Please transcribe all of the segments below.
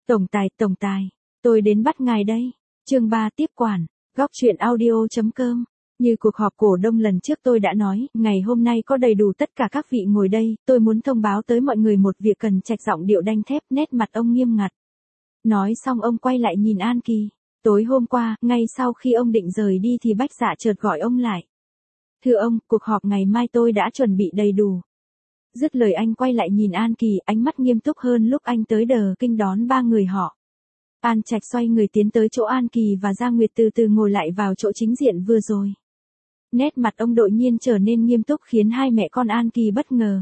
Tổng tài, tôi đến bắt ngài đây. Chương 3 tiếp quản, góc truyện audio.com. Như cuộc họp cổ đông lần trước tôi đã nói, ngày hôm nay có đầy đủ tất cả các vị ngồi đây, tôi muốn thông báo tới mọi người một việc cần trạch giọng điệu đanh thép, nét mặt ông nghiêm ngặt. Nói xong ông quay lại nhìn An Kỳ. Tối hôm qua, ngay sau khi ông định rời đi thì Bách Dạ chợt gọi ông lại. Thưa ông, cuộc họp ngày mai tôi đã chuẩn bị đầy đủ. Dứt lời anh quay lại nhìn An Kỳ, ánh mắt nghiêm túc hơn lúc anh tới Đờ Kinh đón ba người họ. An Trạch xoay người tiến tới chỗ An Kỳ và Giang Nguyệt từ từ ngồi lại vào chỗ chính diện vừa rồi. Nét mặt ông đột nhiên trở nên nghiêm túc khiến hai mẹ con An Kỳ bất ngờ.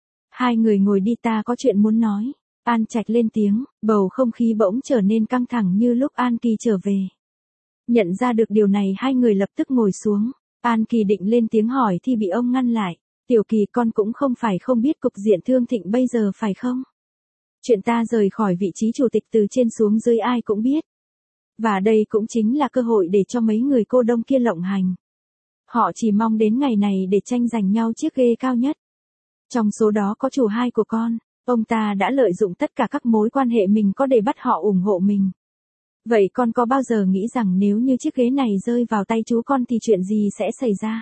Hai người ngồi đi, ta có chuyện muốn nói. An Trạch lên tiếng, bầu không khí bỗng trở nên căng thẳng như lúc An Kỳ trở về. Nhận ra được điều này, hai người lập tức ngồi xuống. An Kỳ định lên tiếng hỏi thì bị ông ngăn lại. Tiểu Kỳ, con cũng không phải không biết cục diện Thương Thịnh bây giờ phải không? Chuyện ta rời khỏi vị trí chủ tịch từ trên xuống dưới ai cũng biết. Và đây cũng chính là cơ hội để cho mấy người cô đông kia lộng hành. Họ chỉ mong đến ngày này để tranh giành nhau chiếc ghế cao nhất. Trong số đó có chủ hai của con, ông ta đã lợi dụng tất cả các mối quan hệ mình có để bắt họ ủng hộ mình. Vậy con có bao giờ nghĩ rằng nếu như chiếc ghế này rơi vào tay chú con thì chuyện gì sẽ xảy ra?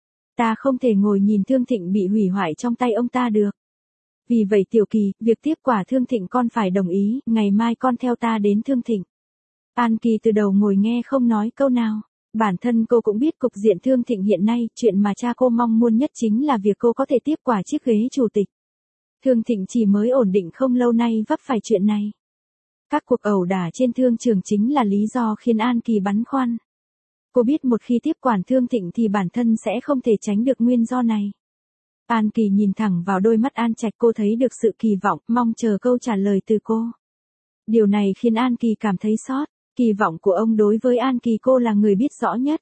Ta không thể ngồi nhìn Thương Thịnh bị hủy hoại trong tay ông ta được. Vì vậy Tiểu Kỳ, việc tiếp quả Thương Thịnh con phải đồng ý, ngày mai con theo ta đến Thương Thịnh. An Kỳ từ đầu ngồi nghe không nói câu nào. Bản thân cô cũng biết cục diện Thương Thịnh hiện nay, chuyện mà cha cô mong muốn nhất chính là việc cô có thể tiếp quả chiếc ghế chủ tịch. Thương Thịnh chỉ mới ổn định không lâu nay vấp phải chuyện này. Các cuộc ẩu đả trên thương trường chính là lý do khiến An Kỳ băn khoăn. Cô biết một khi tiếp quản Thương Thịnh thì bản thân sẽ không thể tránh được nguyên do này. An Kỳ nhìn thẳng vào đôi mắt An Trạch, cô thấy được sự kỳ vọng, mong chờ câu trả lời từ cô. Điều này khiến An Kỳ cảm thấy xót. Kỳ vọng của ông đối với An Kỳ cô là người biết rõ nhất.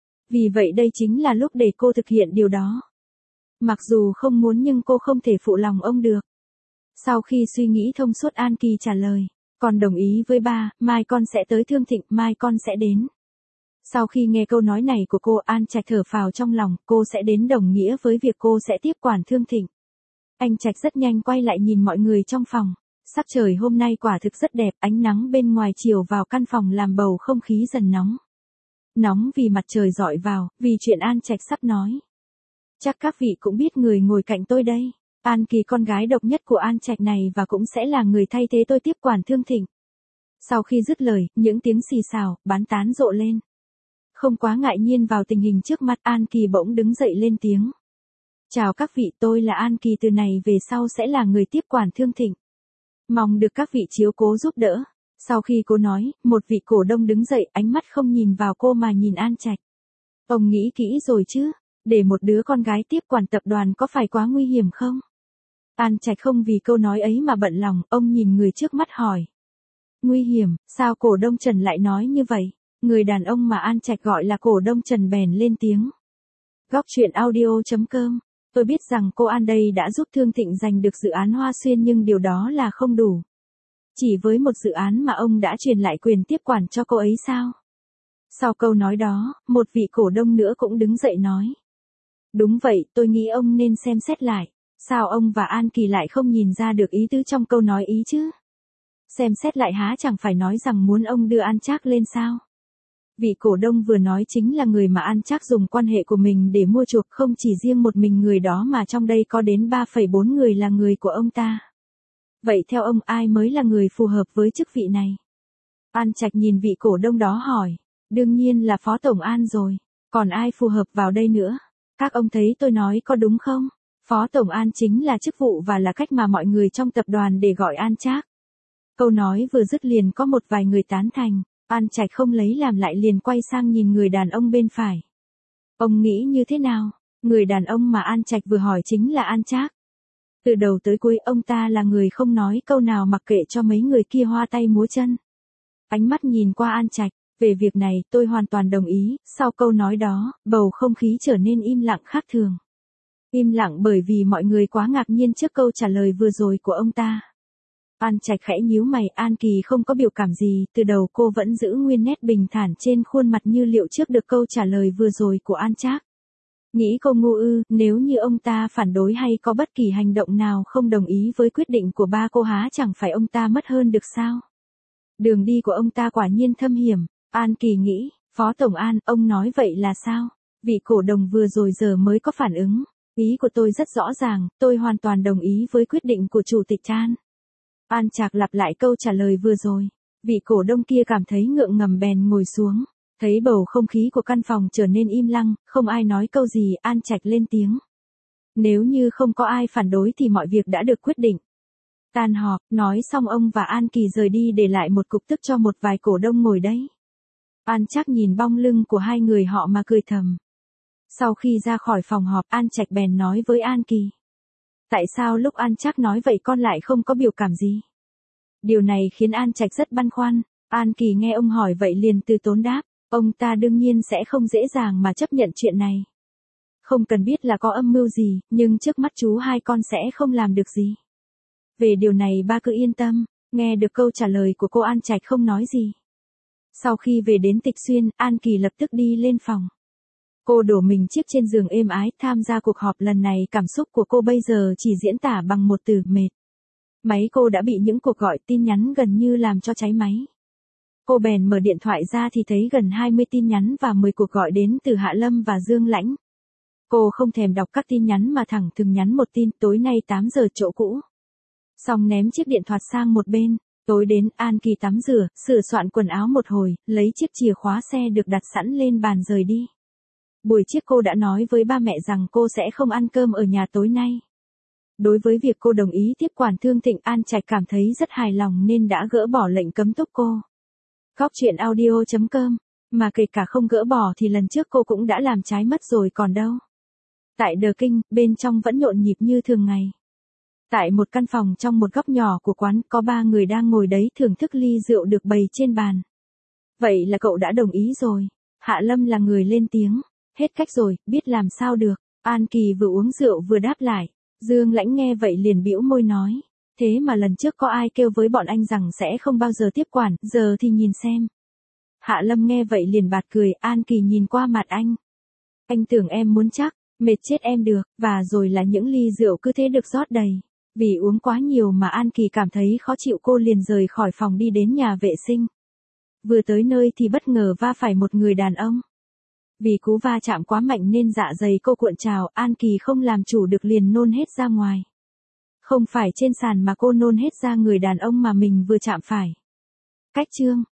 Vì vậy đây chính là lúc để cô thực hiện điều đó. Mặc dù không muốn nhưng cô không thể phụ lòng ông được. Sau khi suy nghĩ thông suốt, An Kỳ trả lời. Con đồng ý với ba, mai con sẽ tới Thương Thịnh, mai con sẽ đến. Sau khi nghe câu nói này của cô, An Trạch thở phào trong lòng, cô sẽ đến đồng nghĩa với việc cô sẽ tiếp quản Thương Thịnh. Anh Trạch rất nhanh quay lại nhìn mọi người trong phòng. Sắc trời hôm nay quả thực rất đẹp, ánh nắng bên ngoài chiếu vào căn phòng làm bầu không khí dần nóng. Nóng vì mặt trời rọi vào, vì chuyện An Trạch sắp nói. Chắc các vị cũng biết người ngồi cạnh tôi đây. An Kỳ, con gái độc nhất của An Trạch này và cũng sẽ là người thay thế tôi tiếp quản Thương Thịnh. Sau khi dứt lời, những tiếng xì xào, bán tán rộ lên. Không quá ngại nhiên vào tình hình trước mặt, An Kỳ bỗng đứng dậy lên tiếng. Chào các vị, tôi là An Kỳ, từ này về sau sẽ là người tiếp quản Thương Thịnh. Mong được các vị chiếu cố giúp đỡ. Sau khi cô nói, một vị cổ đông đứng dậy, ánh mắt không nhìn vào cô mà nhìn An Trạch. Ông nghĩ kỹ rồi chứ, để một đứa con gái tiếp quản tập đoàn có phải quá nguy hiểm không? An Trạch không vì câu nói ấy mà bận lòng, ông nhìn người trước mắt hỏi. Nguy hiểm, sao cổ đông Trần lại nói như vậy? Người đàn ông mà An Trạch gọi là cổ đông Trần bèn lên tiếng. Góc truyện audio.com. Tôi biết rằng cô An đây đã giúp Thương Thịnh giành được dự án Hoa Xuyên nhưng điều đó là không đủ. Chỉ với một dự án mà ông đã truyền lại quyền tiếp quản cho cô ấy sao? Sau câu nói đó, một vị cổ đông nữa cũng đứng dậy nói. Đúng vậy, tôi nghĩ ông nên xem xét lại. Sao ông và An Kỳ lại không nhìn ra được ý tứ trong câu nói ý chứ? Xem xét lại há chẳng phải nói rằng muốn ông đưa An Trác lên sao? Vị cổ đông vừa nói chính là người mà An Trác dùng quan hệ của mình để mua chuộc, không chỉ riêng một mình người đó mà trong đây có đến 3,4 người là người của ông ta. Vậy theo ông ai mới là người phù hợp với chức vị này? An Trạch nhìn vị cổ đông đó hỏi. Đương nhiên là Phó Tổng An rồi. Còn ai phù hợp vào đây nữa? Các ông thấy tôi nói có đúng không? Phó Tổng An chính là chức vụ và là cách mà mọi người trong tập đoàn để gọi An Trác. Câu nói vừa dứt liền có một vài người tán thành. An Trạch không lấy làm lại liền quay sang nhìn người đàn ông bên phải. Ông nghĩ như thế nào? Người đàn ông mà An Trạch vừa hỏi chính là An Trác. Từ đầu tới cuối ông ta là người không nói câu nào mặc kệ cho mấy người kia hoa tay múa chân. Ánh mắt nhìn qua An Trạch, về việc này tôi hoàn toàn đồng ý, sau câu nói đó, bầu không khí trở nên im lặng khác thường. Im lặng bởi vì mọi người quá ngạc nhiên trước câu trả lời vừa rồi của ông ta. An Trạch khẽ nhíu mày, An Kỳ không có biểu cảm gì, từ đầu cô vẫn giữ nguyên nét bình thản trên khuôn mặt như liệu trước được câu trả lời vừa rồi của An Trác. Nghĩ cô ngu ư, nếu như ông ta phản đối hay có bất kỳ hành động nào không đồng ý với quyết định của ba cô há chẳng phải ông ta mất hơn được sao? Đường đi của ông ta quả nhiên thâm hiểm, An Kỳ nghĩ, Phó Tổng An, ông nói vậy là sao? Vị cổ đông vừa rồi giờ mới có phản ứng. Ý của tôi rất rõ ràng, tôi hoàn toàn đồng ý với quyết định của Chủ tịch An. An Trạc lặp lại câu trả lời vừa rồi. Vị cổ đông kia cảm thấy ngượng ngầm bèn ngồi xuống. Thấy bầu không khí của căn phòng trở nên im lặng, không ai nói câu gì, An Trạch lên tiếng. Nếu như không có ai phản đối thì mọi việc đã được quyết định. Tan họp, nói xong ông và An Kỳ rời đi để lại một cục tức cho một vài cổ đông ngồi đấy. An Trác nhìn bóng lưng của hai người họ mà cười thầm. Sau khi ra khỏi phòng họp, An Trạch bèn nói với An Kỳ. Tại sao lúc An Trác nói vậy con lại không có biểu cảm gì? Điều này khiến An Trạch rất băn khoăn. An Kỳ nghe ông hỏi vậy liền từ tốn đáp. Ông ta đương nhiên sẽ không dễ dàng mà chấp nhận chuyện này. Không cần biết là có âm mưu gì, nhưng trước mắt chú hai con sẽ không làm được gì. Về điều này ba cứ yên tâm. Nghe được câu trả lời của cô, An Trạch không nói gì. Sau khi về đến Tịch Xuyên, An Kỳ lập tức đi lên phòng. Cô đổ mình chiếc trên giường êm ái, tham gia cuộc họp lần này cảm xúc của cô bây giờ chỉ diễn tả bằng một từ, mệt. Máy cô đã bị những cuộc gọi tin nhắn gần như làm cho cháy máy. Cô bèn mở điện thoại ra thì thấy gần 20 tin nhắn và 10 cuộc gọi đến từ Hạ Lâm và Dương Lãnh. Cô không thèm đọc các tin nhắn mà thẳng thừng nhắn một tin, tối nay 8 giờ chỗ cũ. Xong ném chiếc điện thoại sang một bên. Tối đến, An Kỳ tắm rửa, sửa soạn quần áo một hồi, lấy chiếc chìa khóa xe được đặt sẵn lên bàn rời đi. Buổi chiều cô đã nói với ba mẹ rằng cô sẽ không ăn cơm ở nhà tối nay. Đối với việc cô đồng ý tiếp quản Thương Thịnh, An Trạch cảm thấy rất hài lòng nên đã gỡ bỏ lệnh cấm túc cô. Góc truyện audio.com, mà kể cả không gỡ bỏ thì lần trước cô cũng đã làm trái mất rồi còn đâu. Tại The King, bên trong vẫn nhộn nhịp như thường ngày. Tại một căn phòng trong một góc nhỏ của quán, có 3 người đang ngồi đấy thưởng thức ly rượu được bày trên bàn. Vậy là cậu đã đồng ý rồi. Hạ Lâm là người lên tiếng. Hết cách rồi, biết làm sao được. An Kỳ vừa uống rượu vừa đáp lại. Dương Lãnh nghe vậy liền bĩu môi nói. Thế mà lần trước có ai kêu với bọn anh rằng sẽ không bao giờ tiếp quản, giờ thì nhìn xem. Hạ Lâm nghe vậy liền bạt cười, An Kỳ nhìn qua mặt anh. Anh tưởng em muốn chắc, mệt chết em được, và rồi là những ly rượu cứ thế được rót đầy. Vì uống quá nhiều mà An Kỳ cảm thấy khó chịu, cô liền rời khỏi phòng đi đến nhà vệ sinh. Vừa tới nơi thì bất ngờ va phải một người đàn ông. Vì cú va chạm quá mạnh nên dạ dày cô cuộn trào, An Kỳ không làm chủ được liền nôn hết ra ngoài. Không phải trên sàn mà cô nôn hết ra người đàn ông mà mình vừa chạm phải. Cách chương